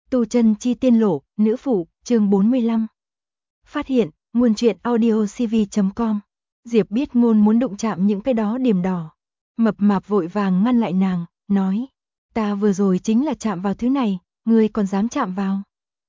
Tu chân chi tiên lộ, nữ phụ, chương 45. Phát hiện, nguồn truyện audio cv.com. Diệp biết ngôn muốn đụng chạm những cái đó điểm đỏ. Mập mạp vội vàng ngăn lại nàng, nói. Ta vừa rồi chính là chạm vào thứ này, ngươi còn dám chạm vào.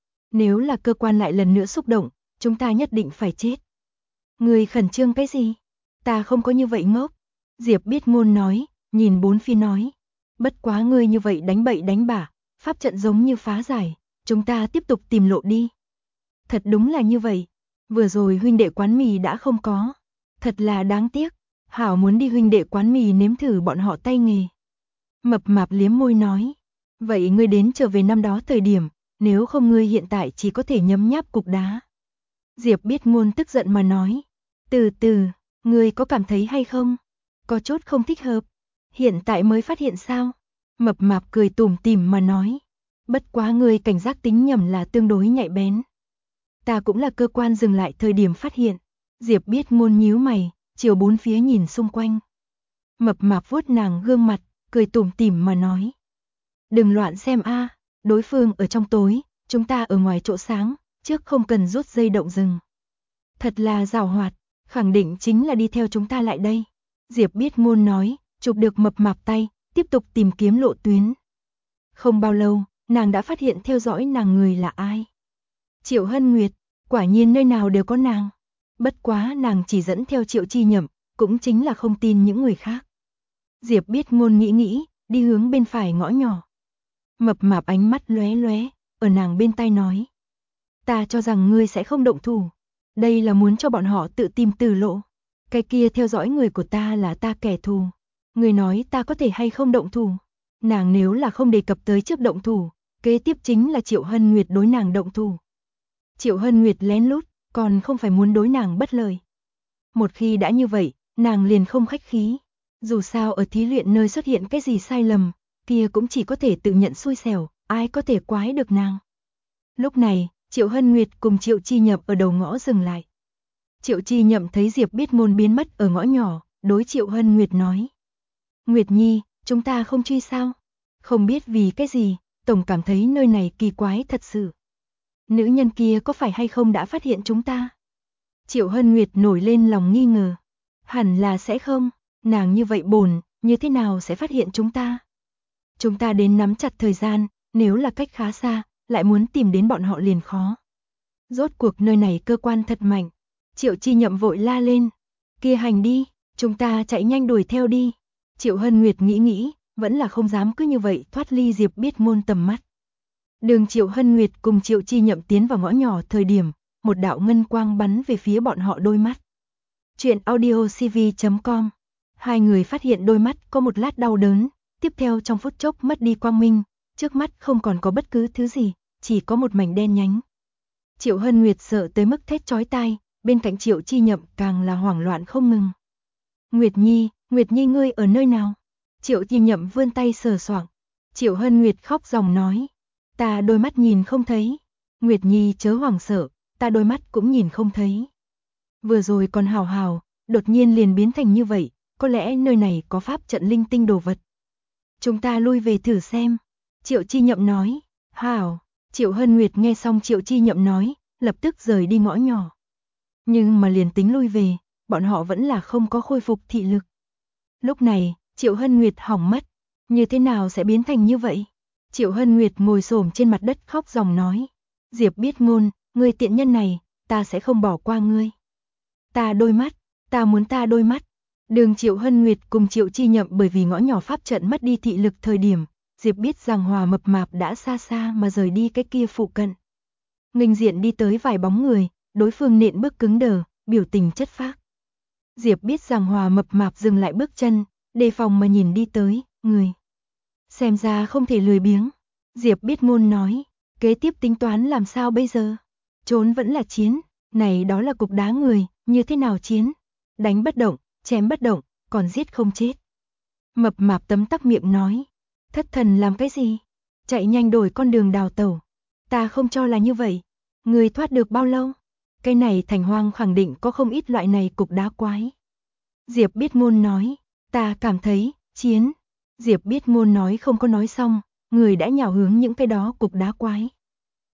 Nếu là cơ quan lại lần nữa xúc động, chúng ta nhất định phải chết. Ngươi khẩn trương cái gì? Ta không có như vậy ngốc. Diệp biết ngôn nói, nhìn bốn phía nói. Bất quá ngươi như vậy đánh bậy đánh bạ, pháp trận giống như phá giải, chúng ta tiếp tục tìm lộ đi. Thật đúng là như vậy, vừa rồi huynh đệ quán mì đã không có. Thật là đáng tiếc, Hảo muốn đi huynh đệ quán mì nếm thử bọn họ tay nghề. Mập mạp liếm môi nói, vậy ngươi đến trở về năm đó thời điểm, nếu không ngươi hiện tại chỉ có thể nhấm nháp cục đá. Diệp biết ngôn tức giận mà nói, từ từ, ngươi có cảm thấy hay không? Có chút không thích hợp, hiện tại mới phát hiện sao? Mập mạp cười tủm tỉm mà nói, bất quá ngươi cảnh giác tính nhầm là tương đối nhạy bén. Ta cũng là cơ quan dừng lại thời điểm phát hiện. Diệp biết ngôn nhíu mày, chiều bốn phía nhìn xung quanh. Mập mạp vuốt nàng gương mặt, cười tủm tỉm mà nói. Đừng loạn xem a, đối phương ở trong tối, chúng ta ở ngoài chỗ sáng, trước không cần rút dây động rừng. Thật là giàu hoạt, khẳng định chính là đi theo chúng ta lại đây. Diệp biết ngôn nói, chụp được mập mạp tay, tiếp tục tìm kiếm lộ tuyến. Không bao lâu, nàng đã phát hiện theo dõi nàng người là ai. Triệu Hân Nguyệt, quả nhiên nơi nào đều có nàng. Bất quá nàng chỉ dẫn theo Triệu Chi Nhậm, cũng chính là không tin những người khác. Diệp biết ngôn nghĩ, đi hướng bên phải ngõ nhỏ. Mập mạp ánh mắt lóe lóe, ở nàng bên tai nói. Ta cho rằng ngươi sẽ không động thủ. Đây là muốn cho bọn họ tự tìm tử lộ. Cái kia theo dõi người của ta là ta kẻ thù. Ngươi nói ta có thể hay không động thủ. Nàng nếu là không đề cập tới trước động thủ, kế tiếp chính là Triệu Hân Nguyệt đối nàng động thủ. Triệu Hân Nguyệt lén lút, còn không phải muốn đối nàng bất lợi. Một khi đã như vậy, nàng liền không khách khí. Dù sao ở thí luyện nơi xuất hiện cái gì sai lầm, kia cũng chỉ có thể tự nhận xui xẻo, ai có thể quái được nàng. Lúc này, Triệu Hân Nguyệt cùng Triệu Chi Nhậm ở đầu ngõ dừng lại. Triệu Chi Nhậm thấy Diệp biết ngôn biến mất ở ngõ nhỏ, đối Triệu Hân Nguyệt nói. Nguyệt Nhi, chúng ta không truy sao? Không biết vì cái gì, tổng cảm thấy nơi này kỳ quái thật sự. Nữ nhân kia có phải hay không đã phát hiện chúng ta? Triệu Hân Nguyệt nổi lên lòng nghi ngờ. Hẳn là sẽ không, nàng như vậy bồn, như thế nào sẽ phát hiện chúng ta? Chúng ta đến nắm chặt thời gian, nếu là cách khá xa, lại muốn tìm đến bọn họ liền khó. Rốt cuộc nơi này cơ quan thật mạnh. Triệu Chi Nhậm vội la lên. Kia hành đi, chúng ta chạy nhanh đuổi theo đi. Triệu Hân Nguyệt nghĩ, vẫn là không dám cứ như vậy thoát ly Diệp biết ngôn tầm mắt. Đường Triệu Hân Nguyệt cùng Triệu Chi Nhậm tiến vào ngõ nhỏ thời điểm, một đạo ngân quang bắn về phía bọn họ đôi mắt. Chuyện audio cv.com. Hai người phát hiện đôi mắt có một lát đau đớn, tiếp theo trong phút chốc mất đi quang minh, trước mắt không còn có bất cứ thứ gì, chỉ có một mảnh đen nhánh. Triệu Hân Nguyệt sợ tới mức thét chói tai, bên cạnh Triệu Chi Nhậm càng là hoảng loạn không ngừng. Nguyệt Nhi ngươi ở nơi nào? Triệu Chi Nhậm vươn tay sờ soạng. Triệu Hân Nguyệt khóc ròng nói. Ta đôi mắt nhìn không thấy. Nguyệt Nhi chớ hoảng sợ, ta đôi mắt cũng nhìn không thấy. Vừa rồi còn hào hào, đột nhiên liền biến thành như vậy, có lẽ nơi này có pháp trận linh tinh đồ vật. Chúng ta lui về thử xem. Triệu Chi Nhậm nói. Hảo. Triệu Hân Nguyệt nghe xong Triệu Chi Nhậm nói, lập tức rời đi ngõ nhỏ. Nhưng mà liền tính lui về, bọn họ vẫn là không có khôi phục thị lực. Lúc này, Triệu Hân Nguyệt hỏng mất. Như thế nào sẽ biến thành như vậy? Triệu Hân Nguyệt ngồi xổm trên mặt đất khóc ròng nói. Diệp biết ngôn, ngươi tiện nhân này, ta sẽ không bỏ qua ngươi. Ta đôi mắt, ta muốn ta đôi mắt. Đường Triệu Hân Nguyệt cùng Triệu Chi Nhậm bởi vì ngõ nhỏ pháp trận mất đi thị lực thời điểm, Diệp biết rằng Hòa mập mạp đã xa xa mà rời đi cái kia phụ cận. Nghênh diện đi tới vài bóng người, đối phương nện bước cứng đờ, biểu tình chất phác. Diệp biết rằng Hòa mập mạp dừng lại bước chân, đề phòng mà nhìn đi tới, người. Xem ra không thể lười biếng. Diệp biết ngôn nói, kế tiếp tính toán làm sao bây giờ? Trốn vẫn là chiến, này đó là cục đá người, như thế nào chiến? Đánh bất động, chém bất động, còn giết không chết. Mập mạp tấm tắc miệng nói, thất thần làm cái gì? Chạy nhanh đổi con đường đào tẩu. Ta không cho là như vậy. Người thoát được bao lâu? Cái này thành hoang khẳng định có không ít loại này cục đá quái. Diệp biết ngôn nói, ta cảm thấy, chiến. Diệp biết ngôn nói không có nói xong, người đã nhào hướng những cái đó cục đá quái.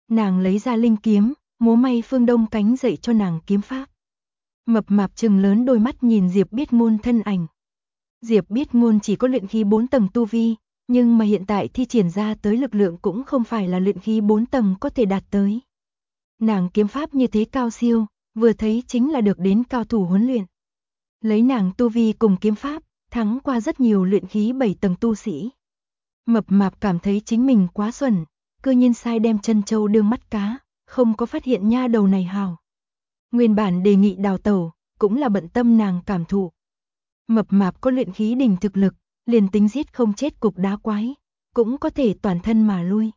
Nàng lấy ra linh kiếm, múa may phương đông cánh dạy cho nàng kiếm pháp. Mập mạp trừng lớn đôi mắt nhìn Diệp Biết Ngôn thân ảnh. Diệp Biết Ngôn chỉ có luyện khí 4 tầng tu vi, nhưng mà hiện tại thi triển ra tới lực lượng cũng không phải là luyện khí 4 tầng có thể đạt tới. Nàng kiếm pháp như thế cao siêu, vừa thấy chính là được đến cao thủ huấn luyện. Lấy nàng tu vi cùng kiếm pháp, thắng qua rất nhiều luyện khí 7 tầng tu sĩ. Mập mạp cảm thấy chính mình quá xuẩn, cư nhiên sai đem chân châu đương mắt cá, không có phát hiện nha đầu này hào. Nguyên bản đề nghị đào tẩu, cũng là bận tâm nàng cảm thụ. Mập mạp có luyện khí đỉnh thực lực, liền tính giết không chết cục đá quái, cũng có thể toàn thân mà lui.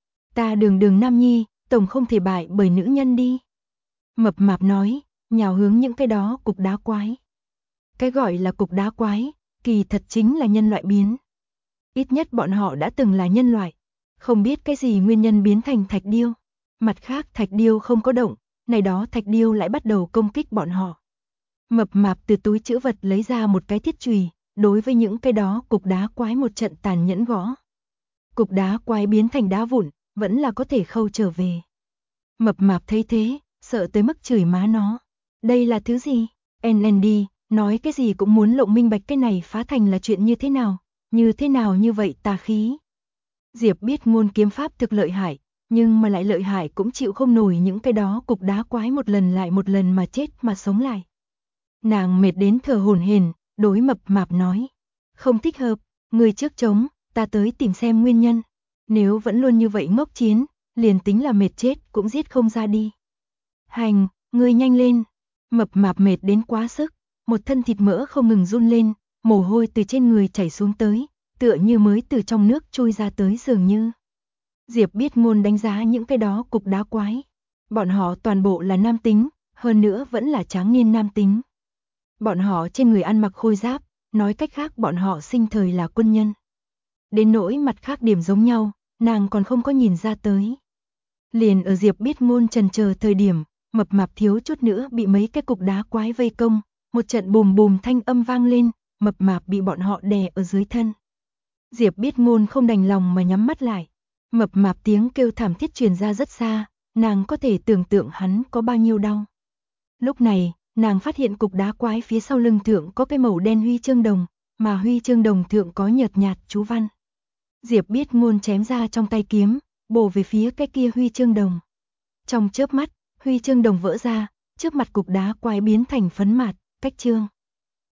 Ta đường nam nhi, tổng không thể bại bởi nữ nhân đi. Mập mạp nói, nhào hướng những cái đó cục đá quái. Cái gọi là cục đá quái, kỳ thật chính là nhân loại biến. Ít nhất bọn họ đã từng là nhân loại, không biết cái gì nguyên nhân biến thành thạch điêu. Mặt khác thạch điêu không có động, này đó thạch điêu lại bắt đầu công kích bọn họ. Mập mạp từ túi trữ vật lấy ra một cái thiết chùy, đối với những cái đó cục đá quái một trận tàn nhẫn gõ. Cục đá quái biến thành đá vụn, vẫn là có thể khâu trở về. Mập mạp thấy thế, sợ tới mức chửi má nó. Đây là thứ gì? NND, nói cái gì cũng muốn lộng minh bạch cái này phá thành là chuyện như thế nào như vậy tà khí. Diệp Biết Ngôn kiếm pháp thực lợi hại, nhưng mà lại lợi hại cũng chịu không nổi những cái đó cục đá quái một lần lại một lần mà chết mà sống lại. Nàng mệt đến thở hổn hển, đối mập mạp nói. Không thích hợp, người trước chống, ta tới tìm xem nguyên nhân. Nếu vẫn luôn như vậy ngốc chiến, liền tính là mệt chết cũng giết không ra đi. Hành, ngươi nhanh lên. Mập mạp mệt đến quá sức, một thân thịt mỡ không ngừng run lên, mồ hôi từ trên người chảy xuống tới, tựa như mới từ trong nước trôi ra tới dường như. Diệp Biết Ngôn đánh giá những cái đó cục đá quái. Bọn họ toàn bộ là nam tính, hơn nữa vẫn là tráng niên nam tính. Bọn họ trên người ăn mặc khôi giáp, nói cách khác bọn họ sinh thời là quân nhân. Đến nỗi mặt khác điểm giống nhau, nàng còn không có nhìn ra tới. Liền ở Diệp Biết Ngôn chần chờ thời điểm, mập mạp thiếu chút nữa bị mấy cái cục đá quái vây công, một trận bùm bùm thanh âm vang lên, mập mạp bị bọn họ đè ở dưới thân. Diệp Biết Ngôn không đành lòng mà nhắm mắt lại. Mập mạp tiếng kêu thảm thiết truyền ra rất xa, nàng có thể tưởng tượng hắn có bao nhiêu đau. Lúc này, nàng phát hiện cục đá quái phía sau lưng thượng có cái màu đen huy chương đồng, mà huy chương đồng thượng có nhợt nhạt chú văn. Diệp Biết Ngôn chém ra trong tay kiếm, bổ về phía cái kia huy chương đồng. Trong chớp mắt, huy chương đồng vỡ ra, trước mặt cục đá quái biến thành phấn mạt, cách chương.